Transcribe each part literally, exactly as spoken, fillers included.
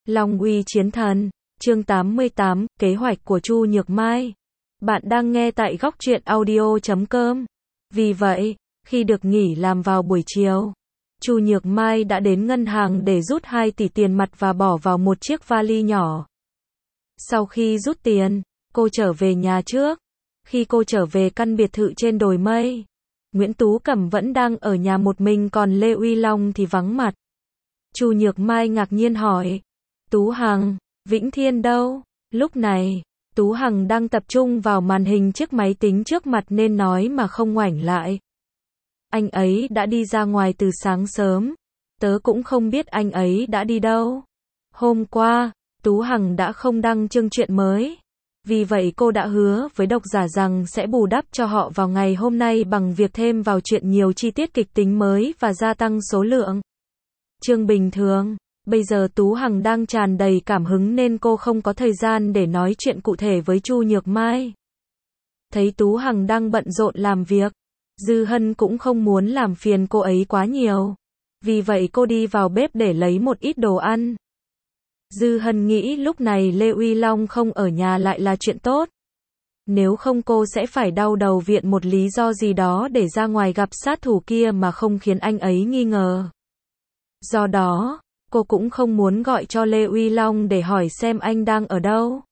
Long uy chiến thần, chương tám mươi tám, kế hoạch của Chu Nhược Mai. Bạn đang nghe tại góc truyện audio chấm com. Vì vậy, khi được nghỉ làm vào buổi chiều, Chu Nhược Mai đã đến ngân hàng để rút hai tỷ tiền mặt và bỏ vào một chiếc vali nhỏ. Sau khi rút tiền, cô trở về nhà trước. Khi cô trở về căn biệt thự trên đồi mây, Nguyễn Tú Cẩm vẫn đang ở nhà một mình, còn Lê Uy Long thì vắng mặt. Chu Nhược Mai ngạc nhiên hỏi, Tú Hằng, Vĩnh Thiên đâu? Lúc này, Tú Hằng đang tập trung vào màn hình chiếc máy tính trước mặt nên nói mà không ngoảnh lại. Anh ấy đã đi ra ngoài từ sáng sớm, tớ cũng không biết anh ấy đã đi đâu. Hôm qua, Tú Hằng đã không đăng chương truyện mới. Vì vậy cô đã hứa với độc giả rằng sẽ bù đắp cho họ vào ngày hôm nay bằng việc thêm vào chuyện nhiều chi tiết kịch tính mới và gia tăng số lượng chương bình thường. Bây giờ Tú Hằng đang tràn đầy cảm hứng nên cô không có thời gian để nói chuyện cụ thể với Chu Nhược Mai. Thấy Tú Hằng đang bận rộn làm việc, Dư Hân cũng không muốn làm phiền cô ấy quá nhiều. Vì vậy cô đi vào bếp để lấy một ít đồ ăn. Dư Hân nghĩ lúc này Lê Uy Long không ở nhà lại là chuyện tốt. Nếu không cô sẽ phải đau đầu viện một lý do gì đó để ra ngoài gặp sát thủ kia mà không khiến anh ấy nghi ngờ. Do đó, cô cũng không muốn gọi cho Lê Uy Long để hỏi xem anh đang ở đâu.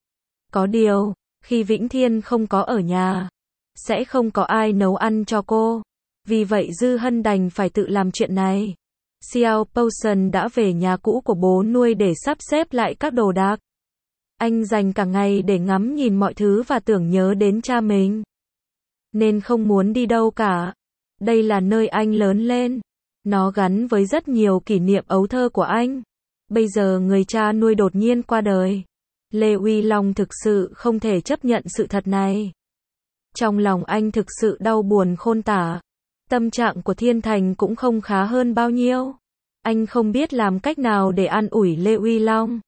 Có điều, khi Vĩnh Thiên không có ở nhà, sẽ không có ai nấu ăn cho cô. Vì vậy Dư Hân đành phải tự làm chuyện này. Xiao Potion đã về nhà cũ của bố nuôi để sắp xếp lại các đồ đạc. Anh dành cả ngày để ngắm nhìn mọi thứ và tưởng nhớ đến cha mình. Nên không muốn đi đâu cả. Đây là nơi anh lớn lên. Nó gắn với rất nhiều kỷ niệm ấu thơ của anh. Bây giờ người cha nuôi đột nhiên qua đời. Lê Uy Long thực sự không thể chấp nhận sự thật này. Trong lòng anh thực sự đau buồn khôn tả. Tâm trạng của Thiên Thành cũng không khá hơn bao nhiêu. Anh không biết làm cách nào để an ủi Lê Uy Long,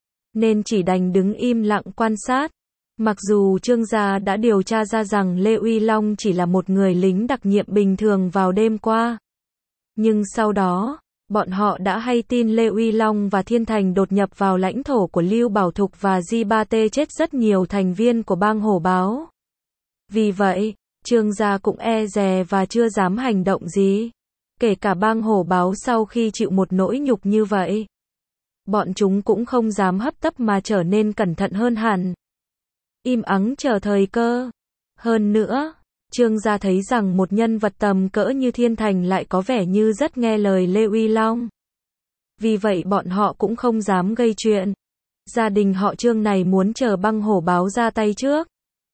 nên chỉ đành đứng im lặng quan sát. Mặc dù Trương gia đã điều tra ra rằng Lê Uy Long chỉ là một người lính đặc nhiệm bình thường vào đêm qua, nhưng sau đó, bọn họ đã hay tin Lê Uy Long và Thiên Thành đột nhập vào lãnh thổ của Lưu Bảo Thục và Di Ba Tê, chết rất nhiều thành viên của bang hổ báo. Vì vậy, Trương gia cũng e dè và chưa dám hành động gì. Kể cả bang hổ báo sau khi chịu một nỗi nhục như vậy, bọn chúng cũng không dám hấp tấp mà trở nên cẩn thận hơn hẳn. Im ắng chờ thời cơ. Hơn nữa, Trương gia thấy rằng một nhân vật tầm cỡ như Thiên Thành lại có vẻ như rất nghe lời Lê Uy Long. Vì vậy bọn họ cũng không dám gây chuyện. Gia đình họ Trương này muốn chờ bang hổ báo ra tay trước,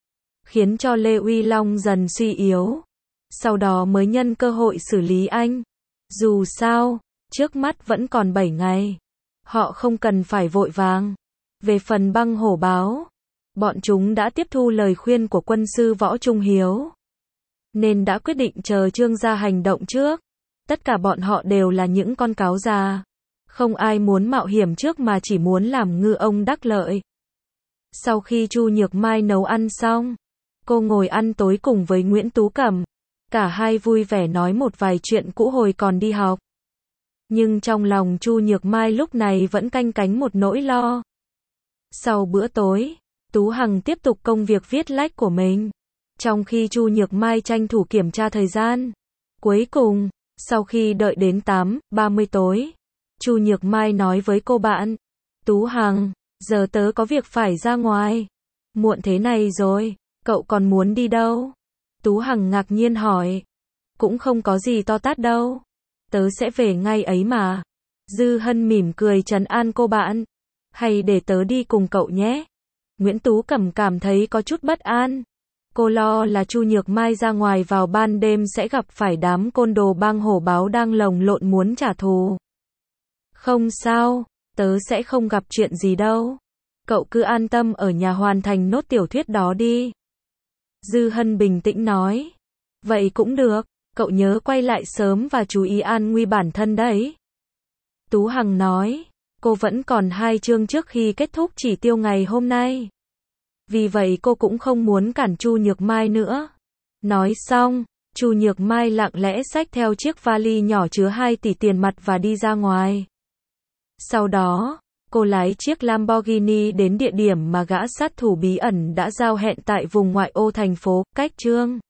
khiến cho Lê Uy Long dần suy yếu. Sau đó mới nhân cơ hội xử lý anh. Dù sao, trước mắt vẫn còn bảy ngày. Họ không cần phải vội vàng. Về phần bang hổ báo, bọn chúng đã tiếp thu lời khuyên của quân sư Võ Trung Hiếu, nên đã quyết định chờ Trương gia hành động trước. Tất cả bọn họ đều là những con cáo già. Không ai muốn mạo hiểm trước mà chỉ muốn làm ngư ông đắc lợi. Sau khi Chu Nhược Mai nấu ăn xong, cô ngồi ăn tối cùng với Nguyễn Tú Cẩm. Cả hai vui vẻ nói một vài chuyện cũ hồi còn đi học. Nhưng trong lòng Chu Nhược Mai lúc này vẫn canh cánh một nỗi lo. Sau bữa tối, Tú Hằng tiếp tục công việc viết lách của mình, trong khi Chu Nhược Mai tranh thủ kiểm tra thời gian. Cuối cùng, sau khi đợi đến tám ba mươi tối, Chu Nhược Mai nói với cô bạn, Tú Hằng, giờ tớ có việc phải ra ngoài. Muộn thế này rồi, cậu còn muốn đi đâu? Tú Hằng ngạc nhiên hỏi. Cũng không có gì to tát đâu. Tớ sẽ về ngay ấy mà. Dư Hân mỉm cười trấn an cô bạn. Hay để tớ đi cùng cậu nhé. Nguyễn Tú Cẩm cảm thấy có chút bất an. Cô lo là Chu Nhược Mai ra ngoài vào ban đêm sẽ gặp phải đám côn đồ bang hổ báo đang lồng lộn muốn trả thù. Không sao, tớ sẽ không gặp chuyện gì đâu. Cậu cứ an tâm ở nhà hoàn thành nốt tiểu thuyết đó đi. Dư Hân bình tĩnh nói. Vậy cũng được, cậu nhớ quay lại sớm và chú ý an nguy bản thân đấy. Tú Hằng nói, cô vẫn còn hai chương trước khi kết thúc chỉ tiêu ngày hôm nay. Vì vậy cô cũng không muốn cản Chu Nhược Mai nữa. Nói xong, Chu Nhược Mai lặng lẽ xách theo chiếc vali nhỏ chứa hai tỷ tiền mặt và đi ra ngoài. Sau đó, Cô lái chiếc Lamborghini đến địa điểm mà gã sát thủ bí ẩn đã giao hẹn tại vùng ngoại ô thành phố, cách Trương